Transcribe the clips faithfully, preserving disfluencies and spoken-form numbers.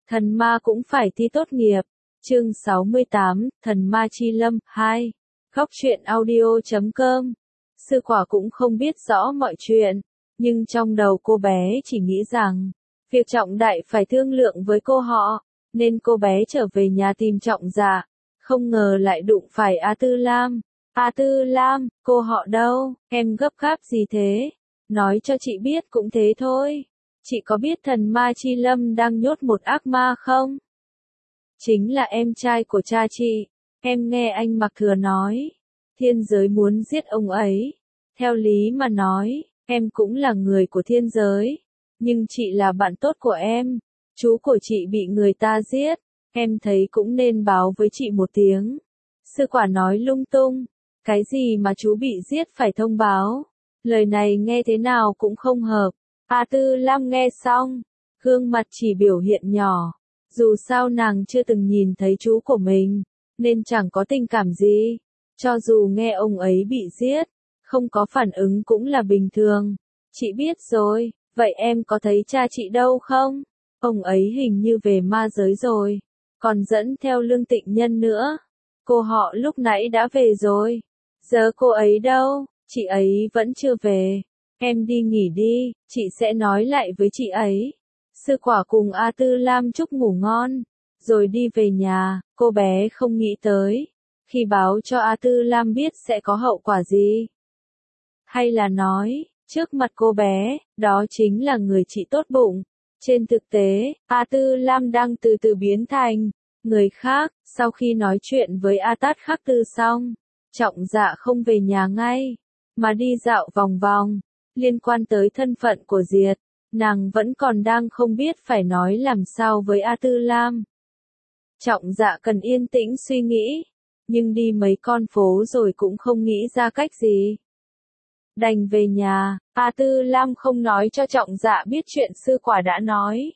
Thần ma cũng phải thi tốt nghiệp. Chương sáu mươi tám, Thần ma chi lâm, hai. Góc truyện audio chấm com. Sư quả cũng không biết rõ mọi chuyện, nhưng trong đầu cô bé chỉ nghĩ rằng, việc trọng đại phải thương lượng với cô họ, nên cô bé trở về nhà tìm Trọng Dạ. Không ngờ lại đụng phải A Tư Lam. A Tư Lam, cô họ đâu, em gấp gáp gì thế? Nói cho chị biết cũng thế thôi. Chị có biết thần ma chi lâm đang nhốt một ác ma không? Chính là em trai của cha chị. Em nghe anh Mặc Thừa nói, thiên giới muốn giết ông ấy. Theo lý mà nói, em cũng là người của thiên giới. Nhưng chị là bạn tốt của em. Chú của chị bị người ta giết. Em thấy cũng nên báo với chị một tiếng. Sư quả nói lung tung. Cái gì mà chú bị giết phải thông báo? Lời này nghe thế nào cũng không hợp. A Tư Lam nghe xong, gương mặt chỉ biểu hiện nhỏ. Dù sao nàng chưa từng nhìn thấy chú của mình, nên chẳng có tình cảm gì. Cho dù nghe ông ấy bị giết, không có phản ứng cũng là bình thường. Chị biết rồi, vậy em có thấy cha chị đâu không? Ông ấy hình như về ma giới rồi, còn dẫn theo Lương Tịnh Nhân nữa. Cô họ lúc nãy đã về rồi. Giờ cô ấy đâu? Chị ấy vẫn chưa về. Em đi nghỉ đi, chị sẽ nói lại với chị ấy. Sư quả cùng A Tư Lam chúc ngủ ngon, rồi đi về nhà. Cô bé không nghĩ tới, khi báo cho A Tư Lam biết sẽ có hậu quả gì. Hay là nói, trước mặt cô bé, đó chính là người chị tốt bụng. Trên thực tế, A Tư Lam đang từ từ biến thành người khác. Sau khi nói chuyện với A Tát Khắc Tư xong, Trọng Dạ không về nhà ngay, mà đi dạo vòng vòng. Liên quan tới thân phận của Diệt, nàng vẫn còn đang không biết phải nói làm sao với A Tư Lam. Trọng Dạ cần yên tĩnh suy nghĩ, nhưng đi mấy con phố rồi cũng không nghĩ ra cách gì. Đành về nhà. A Tư Lam không nói cho Trọng Dạ biết chuyện sư quả đã nói.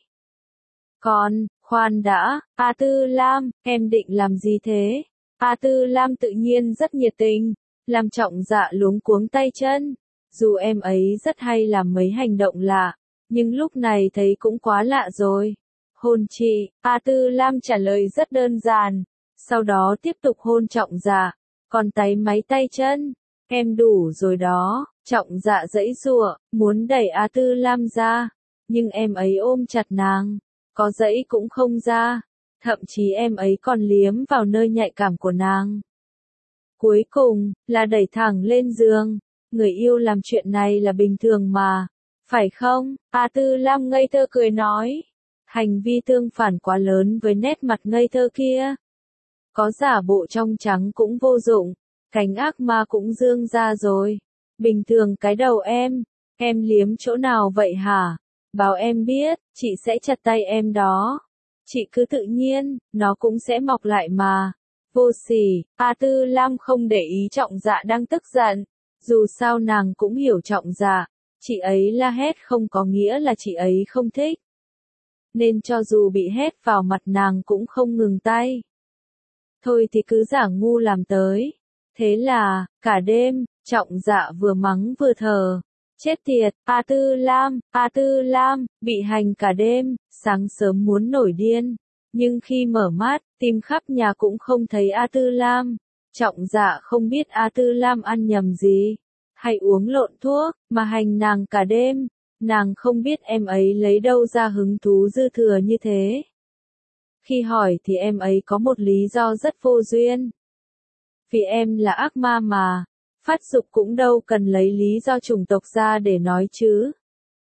Còn, khoan đã, A Tư Lam, em định làm gì thế? A Tư Lam tự nhiên rất nhiệt tình, làm Trọng Dạ luống cuống tay chân. Dù em ấy rất hay làm mấy hành động lạ, nhưng lúc này thấy cũng quá lạ rồi. Hôn chị, A Tư Lam trả lời rất đơn giản, sau đó tiếp tục hôn Trọng Dạ, còn táy máy tay chân. Em đủ rồi đó. Trọng Dạ giãy giụa, muốn đẩy A Tư Lam ra, nhưng em ấy ôm chặt nàng, có giãy cũng không ra, thậm chí em ấy còn liếm vào nơi nhạy cảm của nàng. Cuối cùng, là đẩy thẳng lên giường. Người yêu làm chuyện này là bình thường mà, phải không? A Tư Lam ngây thơ cười nói. Hành vi tương phản quá lớn với nét mặt ngây thơ kia. Có giả bộ trong trắng cũng vô dụng, cánh ác ma cũng dương ra rồi. Bình thường cái đầu em, em liếm chỗ nào vậy hả? Bảo em biết, chị sẽ chặt tay em đó. Chị cứ tự nhiên, nó cũng sẽ mọc lại mà. Vô sỉ. A Tư Lam không để ý Trọng Dạ đang tức giận. Dù sao nàng cũng hiểu Trọng Dạ, chị ấy la hét không có nghĩa là chị ấy không thích. Nên cho dù bị hét vào mặt nàng cũng không ngừng tay. Thôi thì cứ giả ngu làm tới. Thế là, cả đêm, Trọng Dạ vừa mắng vừa thở. Chết tiệt, A Tư Lam, A Tư Lam, bị hành cả đêm, sáng sớm muốn nổi điên. Nhưng khi mở mắt, tìm khắp nhà cũng không thấy A Tư Lam. Trọng Dạ không biết A Tư Lam ăn nhầm gì, hay uống lộn thuốc, mà hành nàng cả đêm. Nàng không biết em ấy lấy đâu ra hứng thú dư thừa như thế. Khi hỏi thì em ấy có một lý do rất vô duyên. Vì em là ác ma mà, phát dục cũng đâu cần lấy lý do chủng tộc ra để nói chứ.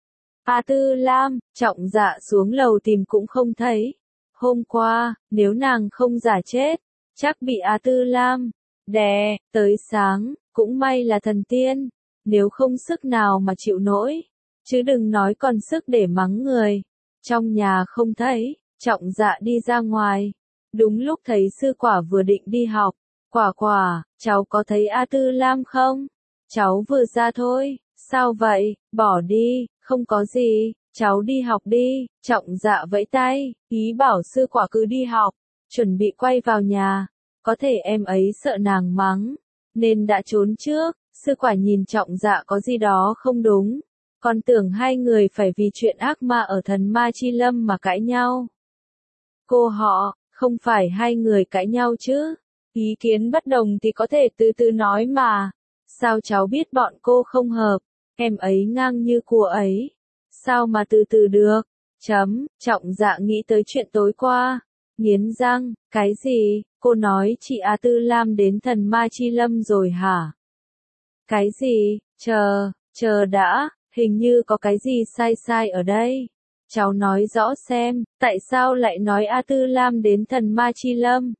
A Tư Lam, Trọng Dạ xuống lầu tìm cũng không thấy. Hôm qua, nếu nàng không giả chết, chắc bị A Tư Lam đè tới sáng, cũng may là thần tiên, nếu không sức nào mà chịu nổi, chứ đừng nói còn sức để mắng người. Trong nhà không thấy, Trọng Dạ đi ra ngoài, đúng lúc thấy sư quả vừa định đi học. Quả quả, cháu có thấy A Tư Lam không? Cháu vừa ra thôi. Sao vậy? Bỏ đi, không có gì, cháu đi học đi. Trọng Dạ vẫy tay, ý bảo sư quả cứ đi học, chuẩn bị quay vào nhà. Có thể em ấy sợ nàng mắng, nên đã trốn trước. Sư quả nhìn Trọng Dạ có gì đó không đúng, còn tưởng hai người phải vì chuyện ác ma ở thần ma chi lâm mà cãi nhau. Cô họ, không phải hai người cãi nhau chứ? Ý kiến bất đồng thì có thể từ từ nói mà. Sao cháu biết bọn cô không hợp? Em ấy ngang như cô ấy. Sao mà từ từ được? Chấm, Trọng Dạ nghĩ tới chuyện tối qua. Nghiến răng, cái gì? Cô nói chị A Tư Lam đến thần ma chi lâm rồi hả? Cái gì? Chờ, chờ đã, hình như có cái gì sai sai ở đây. Cháu nói rõ xem, tại sao lại nói A Tư Lam đến thần ma chi lâm?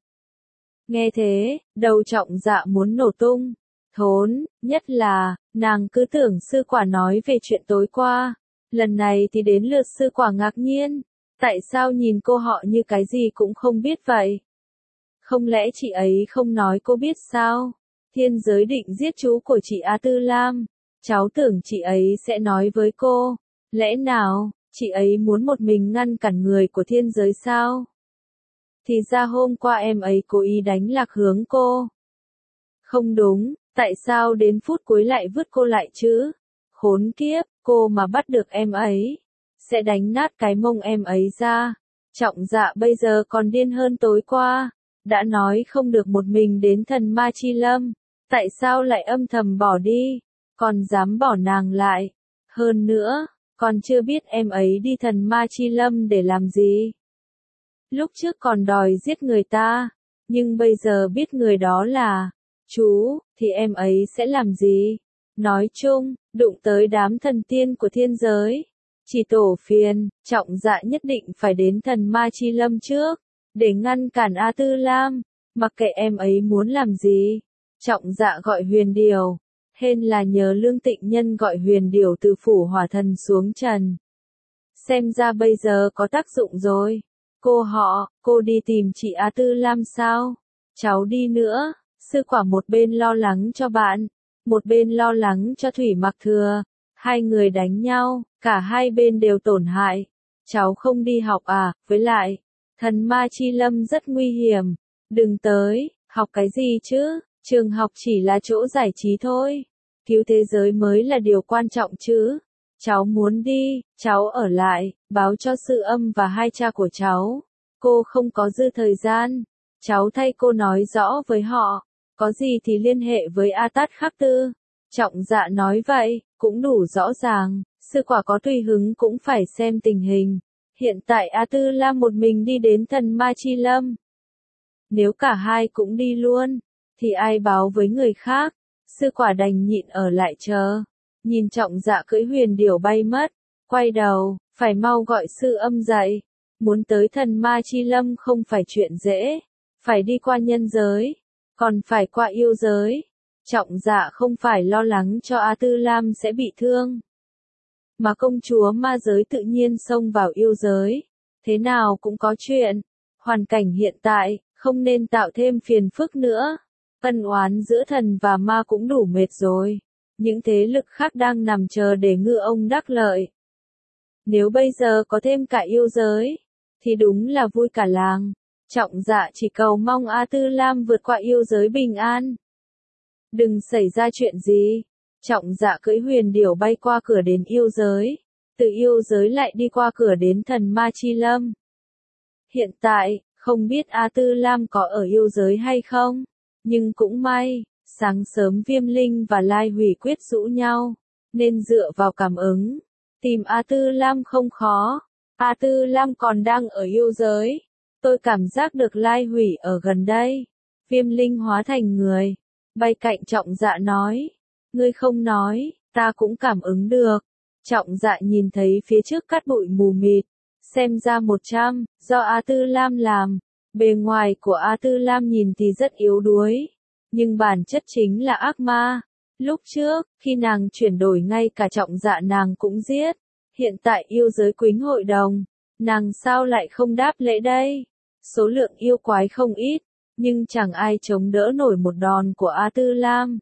Nghe thế, đầu Trọng Dạ muốn nổ tung. Thốn, nhất là, nàng cứ tưởng sư quả nói về chuyện tối qua. Lần này thì đến lượt sư quả ngạc nhiên. Tại sao nhìn cô họ như cái gì cũng không biết vậy? Không lẽ chị ấy không nói cô biết sao? Thiên giới định giết chú của chị A Tư Lam. Cháu tưởng chị ấy sẽ nói với cô. Lẽ nào, chị ấy muốn một mình ngăn cản người của thiên giới sao? Thì ra hôm qua em ấy cố ý đánh lạc hướng cô. Không đúng, tại sao đến phút cuối lại vứt cô lại chứ? Khốn kiếp, cô mà bắt được em ấy, sẽ đánh nát cái mông em ấy ra. Trọng Dạ bây giờ còn điên hơn tối qua. Đã nói không được một mình đến thần ma chi lâm. Tại sao lại âm thầm bỏ đi? Còn dám bỏ nàng lại. Hơn nữa, còn chưa biết em ấy đi thần ma chi lâm để làm gì. Lúc trước còn đòi giết người ta. Nhưng bây giờ biết người đó là chú, thì em ấy sẽ làm gì? Nói chung, đụng tới đám thần tiên của thiên giới. Chỉ tổ phiền, Trọng Dạ nhất định phải đến thần ma chi lâm trước. Để ngăn cản A Tư Lam. Mặc kệ em ấy muốn làm gì. Trọng Dạ gọi Huyền Điểu. Hên là nhờ Lương Tịnh Nhân gọi Huyền Điểu từ phủ hỏa thần xuống trần. Xem ra bây giờ có tác dụng rồi. Cô họ, cô đi tìm chị A Tư Lam sao? Cháu đi nữa. Sư quả một bên lo lắng cho bạn, một bên lo lắng cho Thủy Mặc Thừa. Hai người đánh nhau, cả hai bên đều tổn hại. Cháu không đi học à? Với lại, thần ma chi lâm rất nguy hiểm. Đừng tới, học cái gì chứ? Trường học chỉ là chỗ giải trí thôi. Cứu thế giới mới là điều quan trọng chứ. Cháu muốn đi, cháu ở lại, báo cho sư âm và hai cha của cháu. Cô không có dư thời gian. Cháu thay cô nói rõ với họ. Có gì thì liên hệ với A Tát Khắc Tư. Trọng Dạ nói vậy, cũng đủ rõ ràng. Sư quả có tùy hứng cũng phải xem tình hình. Hiện tại A Tư Lam một mình đi đến thần ma chi lâm. Nếu cả hai cũng đi luôn, thì ai báo với người khác? Sư quả đành nhịn ở lại chờ. Nhìn Trọng Dạ cưỡi Huyền Điểu bay mất. Quay đầu, phải mau gọi sư âm dậy. Muốn tới thần ma chi lâm không phải chuyện dễ. Phải đi qua nhân giới. Còn phải qua yêu giới. Trọng Dạ không phải lo lắng cho A Tư Lam sẽ bị thương. Mà công chúa ma giới tự nhiên xông vào yêu giới. Thế nào cũng có chuyện. Hoàn cảnh hiện tại, không nên tạo thêm phiền phức nữa. Ân oán giữa thần và ma cũng đủ mệt rồi. Những thế lực khác đang nằm chờ để ngư ông đắc lợi. Nếu bây giờ có thêm cả yêu giới, thì đúng là vui cả làng. Trọng Dạ chỉ cầu mong A Tư Lam vượt qua yêu giới bình an. Đừng xảy ra chuyện gì. Trọng Dạ cưỡi Huyền Điểu bay qua cửa đến yêu giới. Từ yêu giới lại đi qua cửa đến thần ma chi lâm. Hiện tại, không biết A Tư Lam có ở yêu giới hay không. Nhưng cũng may, sáng sớm Viêm Linh và Lai Hủy quyết rũ nhau. Nên dựa vào cảm ứng. Tìm A Tư Lam không khó. A Tư Lam còn đang ở yêu giới. Tôi cảm giác được Lai Hủy ở gần đây. Viêm Linh hóa thành người. Bay cạnh Trọng Dạ nói. Ngươi không nói, ta cũng cảm ứng được. Trọng Dạ nhìn thấy phía trước cát bụi mù mịt. Xem ra một trăm, do A Tư Lam làm. Bề ngoài của A Tư Lam nhìn thì rất yếu đuối. Nhưng bản chất chính là ác ma. Lúc trước, khi nàng chuyển đổi ngay cả Trọng Dạ nàng cũng giết. Hiện tại yêu giới quýnh hội đồng. Nàng sao lại không đáp lễ đây? Số lượng yêu quái không ít. Nhưng chẳng ai chống đỡ nổi một đòn của A Tư Lam.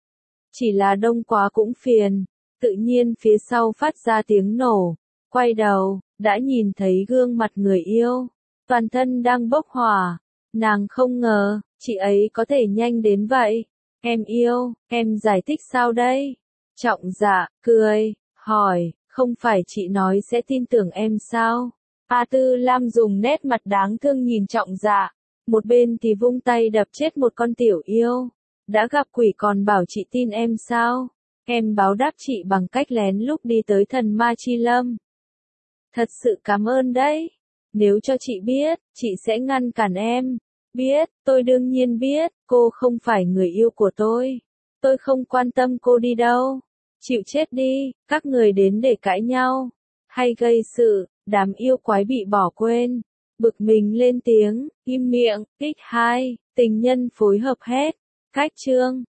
Chỉ là đông quá cũng phiền. Tự nhiên phía sau phát ra tiếng nổ. Quay đầu, đã nhìn thấy gương mặt người yêu. Toàn thân đang bốc hỏa. Nàng không ngờ, chị ấy có thể nhanh đến vậy. Em yêu, em giải thích sao đây? Trọng Dạ, cười, hỏi, không phải chị nói sẽ tin tưởng em sao? A Tư Lam dùng nét mặt đáng thương nhìn Trọng Dạ, một bên thì vung tay đập chết một con tiểu yêu. Đã gặp quỷ còn bảo chị tin em sao? Em báo đáp chị bằng cách lén lút đi tới thần ma chi lâm. Thật sự cảm ơn đấy. Nếu cho chị biết, chị sẽ ngăn cản em. Biết, tôi đương nhiên biết, cô không phải người yêu của tôi. Tôi không quan tâm cô đi đâu. Chịu chết đi, các người đến để cãi nhau. Hay gây sự, đám yêu quái bị bỏ quên. Bực mình lên tiếng, im miệng, kích hai, tình nhân phối hợp hết. Cách chương.